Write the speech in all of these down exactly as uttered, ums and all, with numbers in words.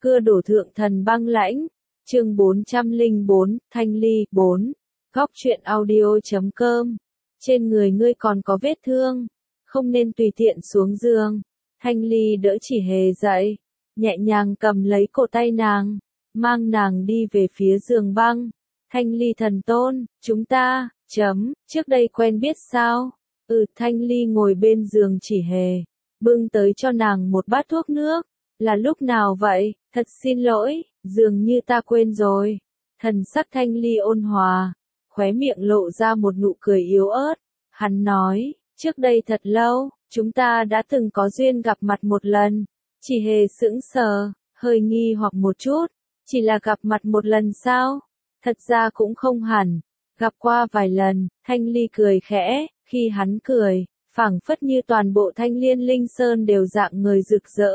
Cưa đổ thượng thần băng lãnh. Chương bốn trăm lẻ bốn, Thanh Ly, bốn. Góc truyện audio chấm com. Trên người ngươi còn có vết thương, không nên tùy tiện xuống giường. Thanh Ly đỡ Chỉ Hề dậy, nhẹ nhàng cầm lấy cổ tay nàng, mang nàng đi về phía giường băng. Thanh Ly thần tôn, chúng ta, chấm, trước đây quen biết sao? Ừ, Thanh Ly ngồi bên giường Chỉ Hề, bưng tới cho nàng một bát thuốc nước. Là lúc nào vậy? Thật xin lỗi, dường như ta quên rồi. Thần sắc Thanh Ly ôn hòa, khóe miệng lộ ra một nụ cười yếu ớt. Hắn nói, trước đây thật lâu, chúng ta đã từng có duyên gặp mặt một lần. Chỉ Hề sững sờ, hơi nghi hoặc một chút. Chỉ là gặp mặt một lần sao? Thật ra cũng không hẳn. Gặp qua vài lần. Thanh Ly cười khẽ, khi hắn cười, phảng phất như toàn bộ Thanh Liên Linh Sơn đều dạng người rực rỡ.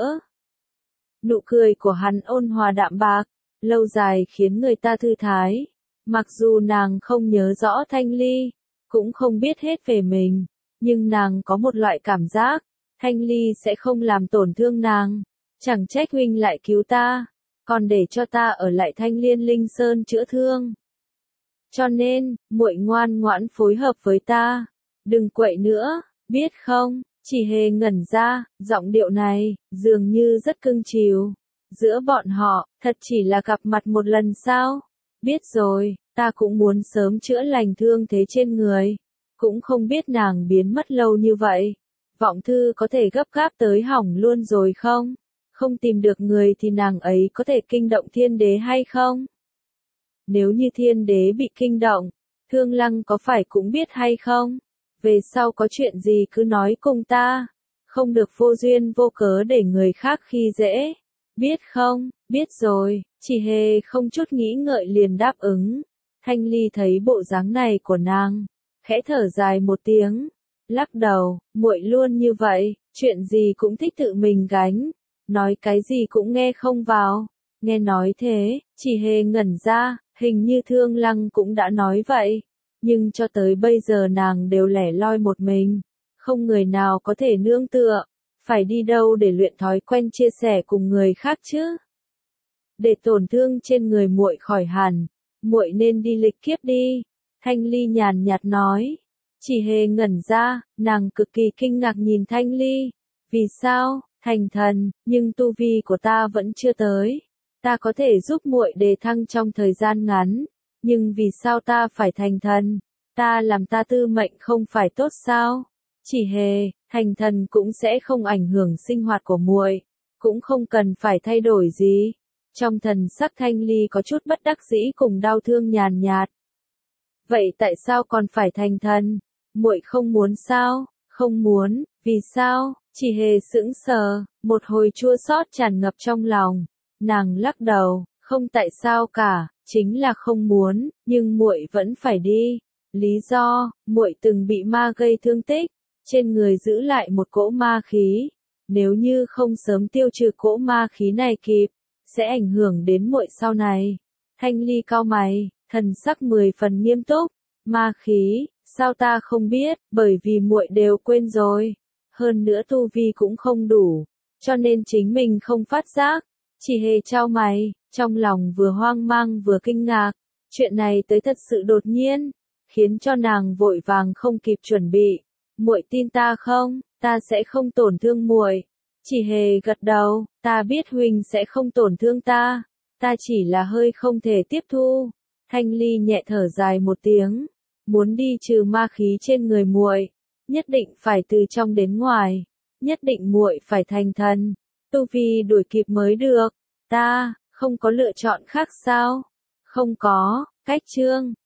Nụ cười của hắn ôn hòa đạm bạc, lâu dài khiến người ta thư thái. Mặc dù nàng không nhớ rõ Thanh Ly, cũng không biết hết về mình, nhưng nàng có một loại cảm giác, Thanh Ly sẽ không làm tổn thương nàng. Chẳng trách huynh lại cứu ta, còn để cho ta ở lại Thanh Liên Linh Sơn chữa thương. Cho nên, muội ngoan ngoãn phối hợp với ta, đừng quậy nữa, biết không? Chỉ Hề ngẩn ra, giọng điệu này, dường như rất cưng chiều. Giữa bọn họ, thật chỉ là gặp mặt một lần sao? Biết rồi, ta cũng muốn sớm chữa lành thương thế trên người. Cũng không biết nàng biến mất lâu như vậy. Vọng thư có thể gấp gáp tới hỏng luôn rồi không? Không tìm được người thì nàng ấy có thể kinh động thiên đế hay không? Nếu như thiên đế bị kinh động, Thương Lăng có phải cũng biết hay không? Về sau có chuyện gì cứ nói cùng ta, không được vô duyên vô cớ để người khác khi dễ, biết không? Biết rồi. Chỉ Hề không chút nghĩ ngợi liền đáp ứng. Thanh Ly thấy bộ dáng này của nàng, khẽ thở dài một tiếng, lắc đầu, muội luôn như vậy, chuyện gì cũng thích tự mình gánh, nói cái gì cũng nghe không vào. Nghe nói thế, Chỉ Hề ngẩn ra, hình như Thương Lăng cũng đã nói vậy. Nhưng cho tới bây giờ nàng đều lẻ loi một mình, không người nào có thể nương tựa, phải đi đâu để luyện thói quen chia sẻ cùng người khác chứ? Để tổn thương trên người muội khỏi hẳn, muội nên đi lịch kiếp đi. Thanh Ly nhàn nhạt nói. Chỉ Hề ngẩn ra, nàng cực kỳ kinh ngạc nhìn Thanh Ly. Vì sao? Thành thần, nhưng tu vi của ta vẫn chưa tới. Ta có thể giúp muội đề thăng trong thời gian ngắn. Nhưng vì sao ta phải thành thần? Ta làm ta tư mệnh không phải tốt sao? Chỉ Hề, thành thần cũng sẽ không ảnh hưởng sinh hoạt của muội, cũng không cần phải thay đổi gì. Trong thần sắc Thanh Ly có chút bất đắc dĩ cùng đau thương nhàn nhạt. Vậy tại sao còn phải thành thần? Muội không muốn sao? Không muốn, vì sao? Chỉ Hề sững sờ, một hồi chua xót tràn ngập trong lòng. Nàng lắc đầu, không tại sao cả. Chính là không muốn, nhưng muội vẫn phải đi. Lý do, muội từng bị ma gây thương tích, trên người giữ lại một cỗ ma khí. Nếu như không sớm tiêu trừ cỗ ma khí này kịp, sẽ ảnh hưởng đến muội sau này. Thanh Ly cau mày, thần sắc mười phần nghiêm túc. Ma khí, sao ta không biết, bởi vì muội đều quên rồi. Hơn nữa tu vi cũng không đủ, cho nên chính mình không phát giác. Chỉ Hề chau mày, trong lòng vừa hoang mang vừa kinh ngạc, chuyện này tới thật sự đột nhiên, khiến cho nàng vội vàng không kịp chuẩn bị. Muội tin ta không? Ta sẽ không tổn thương muội. Chỉ Hề gật đầu, ta biết huynh sẽ không tổn thương ta, ta chỉ là hơi không thể tiếp thu. Thanh Ly nhẹ thở dài một tiếng, muốn đi trừ ma khí trên người muội, nhất định phải từ trong đến ngoài, nhất định muội phải thành thần, tu vi đuổi kịp mới được. Ta không có lựa chọn khác sao? Không có. Cách chương